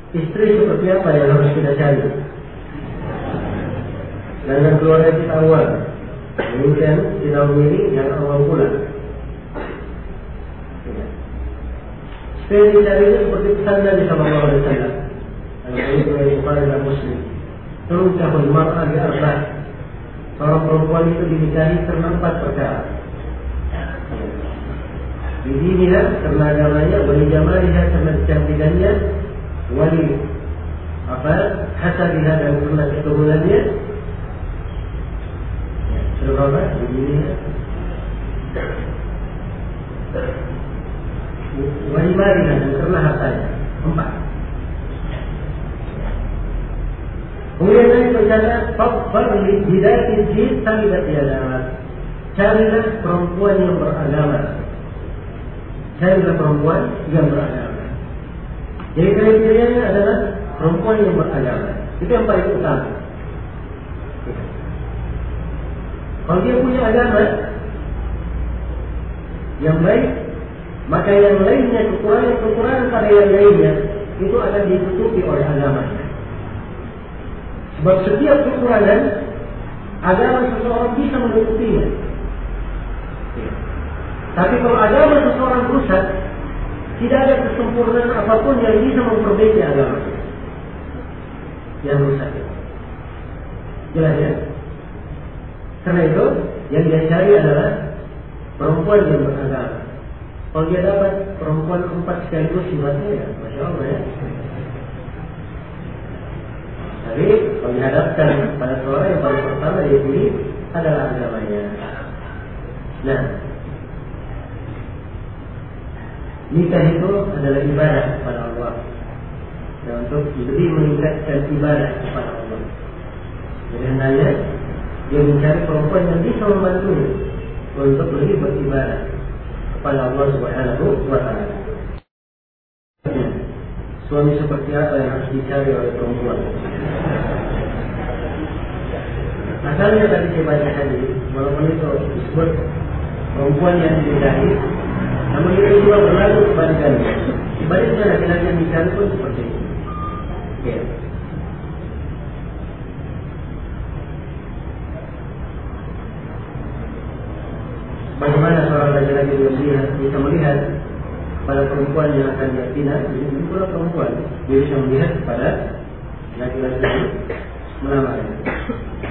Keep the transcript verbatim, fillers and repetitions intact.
istri seperti apa yang harus kita cari. Jangan keluarga kita awal, kemudian kita memilih yang awal pula. Supaya dicari itu seperti pesan Nabi Sallallahu Alaihi Wasallam. Al-Hadits dari Bukhari dan Muslim. Tunkahul mar'ah bi arba'ah. Seorang perempuan itu dinikahi karena empat perkara. Bidiniha karena agamanya, wali jamaliha karena kecantikannya, wali apa hasabiha dan karena keturunannya. Berapa? Bidiniha. Wali mariha dan karena hartanya. Empat. Kemudian saya berkata, Fadfar li hidayati jid talibat yadah. Carilah perempuan yang beragama. Carilah perempuan yang beragama. Jadi kriterianya adalah perempuan yang beragama. Itu yang paling utama. Kalau dia punya agama yang baik, maka yang lainnya, kekurangan-kekurangan pada yang lainnya itu akan ditutupi oleh agamanya. Sebab setiap kekurangan agama seseorang bisa menutupinya. Tapi kalau agama seseorang rusak, tidak ada kesempurnaan apapun yang bisa memperbaiki agama yang rusak. Jelas ya? Karena itu yang dia cari adalah perempuan yang beragama. Kalau dia dapat perempuan empat sekaligus sifatnya, ya Masya Allah ya. Tapi kalau dihadapkan pada seorang yang paling pertama dia pilih adalah agamanya. Nah, nikah itu adalah ibadah kepada Allah. Dan untuk lebih meningkatkan ibadah kepada Allah, jadi hendaknya dia mencari perempuan yang bisa membantunya untuk lebih beribadah kepada Allah Subhanahu wa Ta'ala. Suami seperti apa yang harus dicari oleh perempuan? Asalnya tadi saya baca hadis, walaupun itu disebut perempuan yang dinikahi, namun itu juga berlaku kebalikannya. Sebaliknya laki-laki yang dicari pun seperti itu. Ya. Bagaimana seorang laki-laki melihat, bisa melihat pada perempuan yang akan dia pindah? Ini pula perempuan dia bisa melihat kepada laki-laki yang melamarnya.